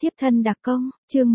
Tiếp thân đặc công, chương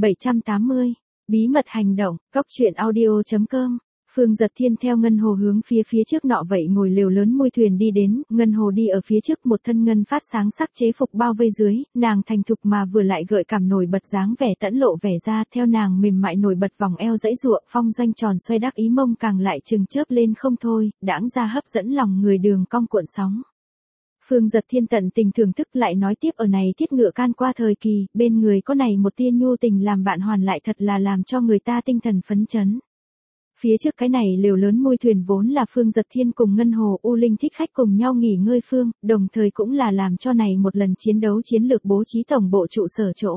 1780, bí mật hành động, góc truyện audio.com. Phương Giật Thiên theo Ngân Hồ hướng phía trước nọ vậy ngồi lều lớn mui thuyền đi đến, Ngân Hồ đi ở phía trước, một thân ngân phát sáng sắc chế phục bao vây dưới, nàng thành thục mà vừa lại gợi cảm nổi bật dáng vẻ tẫn lộ vẻ ra, theo nàng mềm mại nổi bật vòng eo dãy giụa, phong doanh tròn xoay đắc ý mông càng lại chừng chớp lên không thôi, đãng ra hấp dẫn lòng người đường cong cuộn sóng. Phương Giật Thiên tận tình thưởng thức lại nói tiếp, ở này thiết ngựa can qua thời kỳ, bên người có này một tia nhu tình làm bạn hoàn lại thật là làm cho người ta tinh thần phấn chấn. Phía trước cái này lều lớn mui thuyền vốn là Phương Giật Thiên cùng Ngân Hồ U Linh thích khách cùng nhau nghỉ ngơi phương, đồng thời cũng là làm cho này một lần chiến đấu chiến lược bố trí tổng bộ trụ sở chỗ.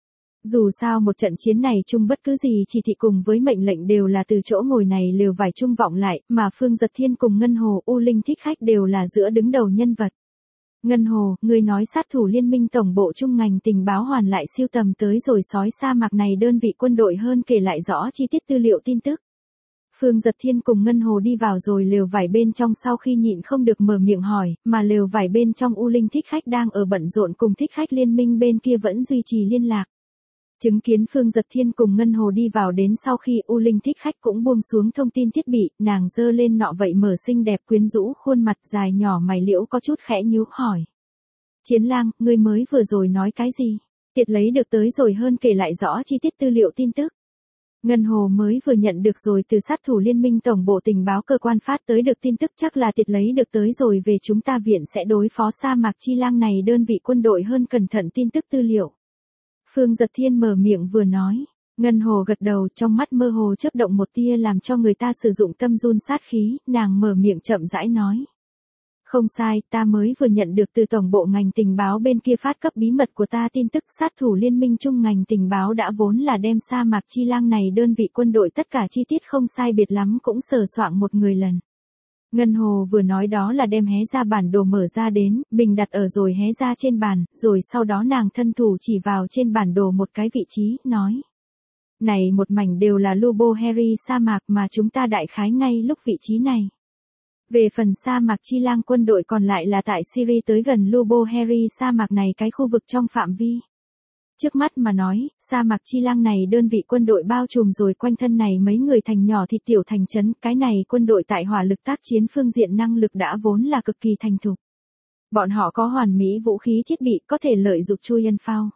Dù sao một trận chiến này chung bất cứ gì chỉ thị cùng với mệnh lệnh đều là từ chỗ ngồi này lều vải chung vọng lại, mà Phương Giật Thiên cùng Ngân Hồ U Linh thích khách đều là giữa đứng đầu nhân vật. Ngân Hồ, người nói sát thủ liên minh tổng bộ trung ngành tình báo hoàn lại siêu tầm tới rồi sói sa mạc này đơn vị quân đội hơn kể lại rõ chi tiết tư liệu tin tức. Phương Giật Thiên cùng Ngân Hồ đi vào rồi lều vải bên trong sau khi nhịn không được mở miệng hỏi, mà lều vải bên trong U Linh thích khách đang ở bận rộn cùng thích khách liên minh bên kia vẫn duy trì liên lạc. Chứng kiến Phương Giật Thiên cùng Ngân Hồ đi vào đến sau khi U Linh thích khách cũng buông xuống thông tin thiết bị, nàng dơ lên nọ vậy mở xinh đẹp quyến rũ khuôn mặt dài nhỏ mày liễu có chút khẽ nhíu hỏi. Chiến lang, ngươi mới vừa rồi nói cái gì? Tiệt lấy được tới rồi hơn kể lại rõ chi tiết tư liệu tin tức. Ngân Hồ mới vừa nhận được rồi từ sát thủ liên minh tổng bộ tình báo cơ quan phát tới được tin tức, chắc là tiệt lấy được tới rồi về chúng ta viện sẽ đối phó sa mạc chi lang này đơn vị quân đội hơn cẩn thận tin tức tư liệu. Phương Giật Thiên mở miệng vừa nói, Ngân Hồ gật đầu, trong mắt mơ hồ chớp động một tia làm cho người ta sử dụng tâm run sát khí, nàng mở miệng chậm rãi nói. Không sai, ta mới vừa nhận được từ tổng bộ ngành tình báo bên kia phát cấp bí mật của ta tin tức, sát thủ liên minh chung ngành tình báo đã vốn là đem sa mạc chi lang này đơn vị quân đội tất cả chi tiết không sai biệt lắm cũng sờ soạng một người lần. Ngân Hồ vừa nói đó là đem hé ra bản đồ mở ra đến, bình đặt ở rồi hé ra trên bàn, rồi sau đó nàng thân thủ chỉ vào trên bản đồ một cái vị trí, nói. Này một mảnh đều là Lubo Heri sa mạc mà chúng ta đại khái ngay lúc vị trí này. Về phần sa mạc chi lang quân đội còn lại là tại Syria tới gần Lubo Heri sa mạc này cái khu vực trong phạm vi. Trước mắt mà nói, sa mạc chi lang này đơn vị quân đội bao trùm rồi quanh thân này mấy người thành nhỏ thịt tiểu thành trấn, cái này quân đội tại hỏa lực tác chiến phương diện năng lực đã vốn là cực kỳ thành thục. Bọn họ có hoàn mỹ vũ khí thiết bị có thể lợi dụng chui yên phao.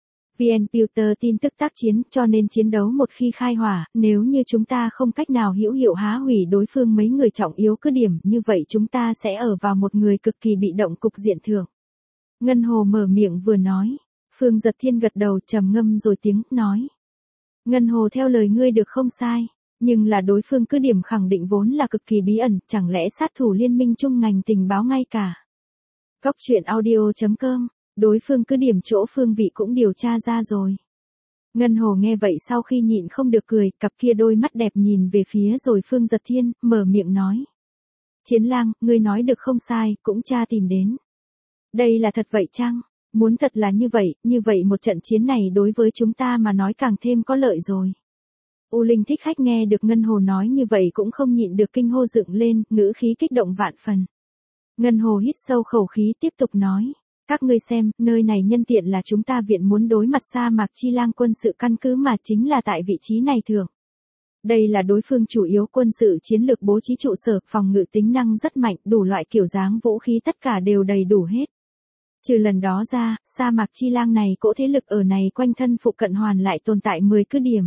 VN tin tức tác chiến cho nên chiến đấu một khi khai hỏa, nếu như chúng ta không cách nào hữu hiệu há hủy đối phương mấy người trọng yếu cứ điểm như vậy chúng ta sẽ ở vào một người cực kỳ bị động cục diện thượng. Ngân Hồ mở miệng vừa nói. Phương Giật Thiên gật đầu trầm ngâm rồi tiếng nói. Ngân Hồ theo lời ngươi được không sai, nhưng là đối phương cứ điểm khẳng định vốn là cực kỳ bí ẩn, chẳng lẽ sát thủ liên minh chung ngành tình báo ngay cả. Góc truyện audio.com, đối phương cứ điểm chỗ phương vị cũng điều tra ra rồi. Ngân Hồ nghe vậy sau khi nhịn không được cười, cặp kia đôi mắt đẹp nhìn về phía rồi Phương Giật Thiên, mở miệng nói. Chiến lang, ngươi nói được không sai, cũng tra tìm đến. Đây là thật vậy chăng? Muốn thật là như vậy một trận chiến này đối với chúng ta mà nói càng thêm có lợi rồi. U Linh thích khách nghe được Ngân Hồ nói như vậy cũng không nhịn được kinh hô dựng lên, ngữ khí kích động vạn phần. Ngân Hồ hít sâu khẩu khí tiếp tục nói. Các ngươi xem, nơi này nhân tiện là chúng ta viện muốn đối mặt sa mạc chi lang quân sự căn cứ mà chính là tại vị trí này thường. Đây là đối phương chủ yếu quân sự chiến lược bố trí trụ sở, phòng ngự tính năng rất mạnh, đủ loại kiểu dáng vũ khí tất cả đều đầy đủ hết. Trừ lần đó ra, sa mạc chi lang này cỗ thế lực ở này quanh thân phụ cận hoàn lại tồn tại 10 cứ điểm.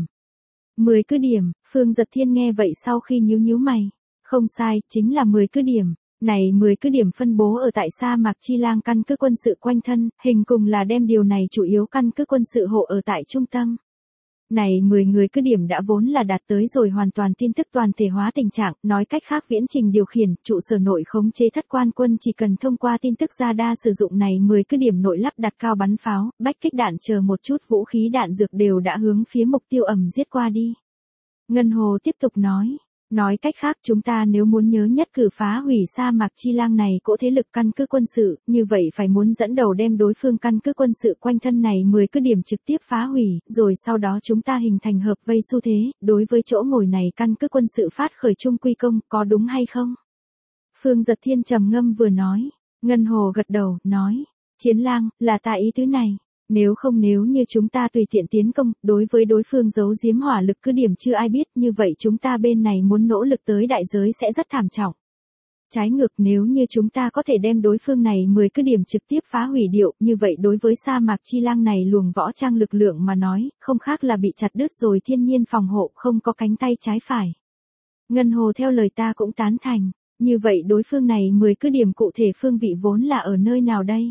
10 cứ điểm, Phương Giật Thiên nghe vậy sau khi nhíu mày. Không sai, chính là 10 cứ điểm. Này 10 cứ điểm phân bố ở tại sa mạc chi lang căn cứ quân sự quanh thân, hình cùng là đem điều này chủ yếu căn cứ quân sự hộ ở tại trung tâm. Này 10 người cứ điểm đã vốn là đạt tới rồi hoàn toàn tin tức toàn thể hóa tình trạng, nói cách khác viễn trình điều khiển, trụ sở nội khống chế thất quan quân chỉ cần thông qua tin tức radar sử dụng này 10 cứ điểm nội lắp đặt cao bắn pháo, bách kích đạn chờ một chút vũ khí đạn dược đều đã hướng phía mục tiêu ầm giết qua đi. Ngân Hồ tiếp tục nói. Nói cách khác chúng ta nếu muốn nhớ nhất cử phá hủy sa mạc chi lang này cỗ thế lực căn cứ quân sự, như vậy phải muốn dẫn đầu đem đối phương căn cứ quân sự quanh thân này 10 cứ điểm trực tiếp phá hủy, rồi sau đó chúng ta hình thành hợp vây xu thế, đối với chỗ ngồi này căn cứ quân sự phát khởi chung quy công, có đúng hay không? Phương Giật Thiên trầm ngâm vừa nói, Ngân Hồ gật đầu, nói, Chiến lang, là ta ý tứ này. Nếu như chúng ta tùy tiện tiến công, đối với đối phương giấu giếm hỏa lực cứ điểm chưa ai biết, như vậy chúng ta bên này muốn nỗ lực tới đại giới sẽ rất thảm trọng. Trái ngược, nếu như chúng ta có thể đem đối phương này 10 cứ điểm trực tiếp phá hủy điệu, như vậy đối với sa mạc chi lang này luồng võ trang lực lượng mà nói, không khác là bị chặt đứt rồi thiên nhiên phòng hộ, không có cánh tay trái phải. Ngân Hồ theo lời ta cũng tán thành, như vậy đối phương này 10 cứ điểm cụ thể phương vị vốn là ở nơi nào đây?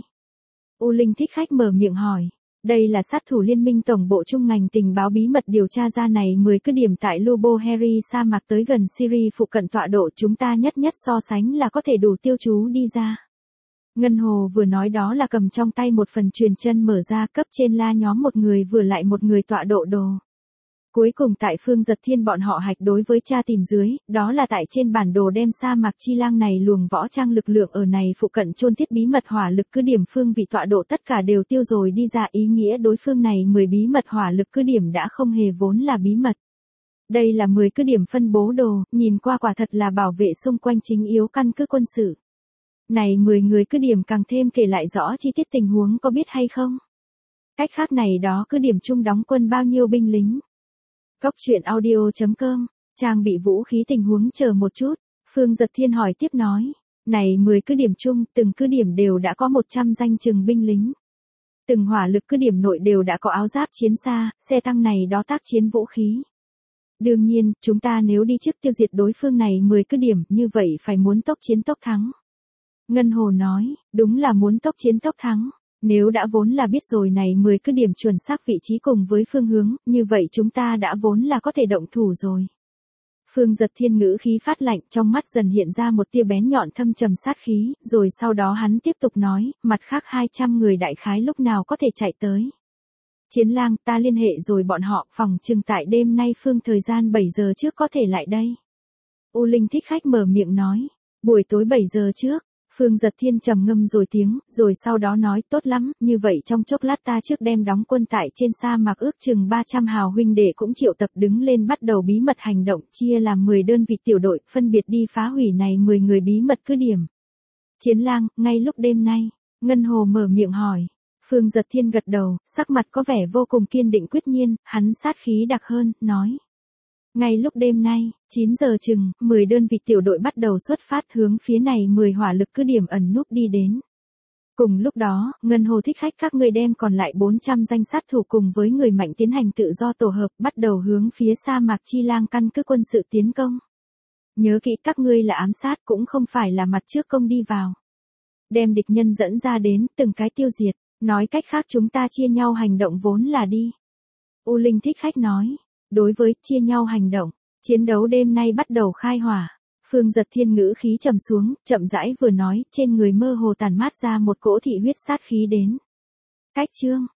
U Linh Thích Khách mở miệng hỏi. Đây là sát thủ liên minh tổng bộ trung ngành tình báo bí mật điều tra ra này 10 cứ điểm tại Lobo Heri sa mạc tới gần Syria phụ cận tọa độ, chúng ta nhất so sánh là có thể đủ tiêu chú đi ra. Ngân Hồ vừa nói đó là cầm trong tay một phần truyền chân mở ra, cấp trên la nhóm một người vừa lại một người tọa độ đồ. Cuối cùng tại Phương Giật Thiên bọn họ hạch đối với tra tìm dưới, đó là tại trên bản đồ đem sa mạc chi lang này luồng võ trang lực lượng ở này phụ cận chôn thiết bí mật hỏa lực cứ điểm phương vị tọa độ tất cả đều tiêu rồi đi ra, ý nghĩa đối phương này 10 bí mật hỏa lực cứ điểm đã không hề vốn là bí mật. Đây là 10 cứ điểm phân bố đồ, nhìn qua quả thật là bảo vệ xung quanh chính yếu căn cứ quân sự. Này 10 người cứ điểm càng thêm kể lại rõ chi tiết tình huống có biết hay không? Cách khác này đó cứ điểm chung đóng quân bao nhiêu binh lính? Cốc truyện audio.com, trang bị vũ khí tình huống chờ một chút, Phương Giật Thiên hỏi tiếp nói, này 10 cứ điểm chung, từng cứ điểm đều đã có 100 danh chừng binh lính. Từng hỏa lực cứ điểm nội đều đã có áo giáp chiến xa, xe tăng này đó tác chiến vũ khí. Đương nhiên, chúng ta nếu đi trước tiêu diệt đối phương này 10 cứ điểm, như vậy phải muốn tốc chiến tốc thắng. Ngân Hồ nói, đúng là muốn tốc chiến tốc thắng. Nếu đã vốn là biết rồi này 10 cứ điểm chuẩn xác vị trí cùng với phương hướng, như vậy chúng ta đã vốn là có thể động thủ rồi. Phương Giật Thiên ngữ khí phát lạnh, trong mắt dần hiện ra một tia bén nhọn thâm trầm sát khí, rồi sau đó hắn tiếp tục nói, mặt khác 200 người đại khái lúc nào có thể chạy tới. Chiến lang, ta liên hệ rồi bọn họ, phòng trừng tại đêm nay phương thời gian 7 giờ trước có thể lại đây. U Linh Thích Khách mở miệng nói, buổi tối 7 giờ trước. Phương Giật Thiên trầm ngâm rồi tiếng, rồi sau đó nói, tốt lắm, như vậy trong chốc lát ta trước đem đóng quân tại trên sa mạc ước chừng 300 hào huynh đệ cũng triệu tập đứng lên bắt đầu bí mật hành động, chia làm 10 đơn vị tiểu đội, phân biệt đi phá hủy này 10 người bí mật cứ điểm. Chiến lang, ngay lúc đêm nay, Ngân Hồ mở miệng hỏi. Phương Giật Thiên gật đầu, sắc mặt có vẻ vô cùng kiên định quyết nhiên, hắn sát khí đặc hơn, nói. Ngay lúc đêm nay, 9 giờ chừng, 10 đơn vị tiểu đội bắt đầu xuất phát hướng phía này 10 hỏa lực cứ điểm ẩn núp đi đến. Cùng lúc đó, Ngân Hồ Thích Khách các ngươi đem còn lại 400 danh sát thủ cùng với người mạnh tiến hành tự do tổ hợp bắt đầu hướng phía sa mạc chi lang căn cứ quân sự tiến công. Nhớ kỹ các ngươi là ám sát cũng không phải là mặt trước công đi vào. Đem địch nhân dẫn ra đến từng cái tiêu diệt, nói cách khác chúng ta chia nhau hành động vốn là đi. U Linh Thích Khách nói. Đối với chia nhau hành động, chiến đấu đêm nay bắt đầu khai hỏa. Phương Giật Thiên ngữ khí trầm xuống, chậm rãi vừa nói, trên người mơ hồ tản mát ra một cỗ thị huyết sát khí đến. Cách chương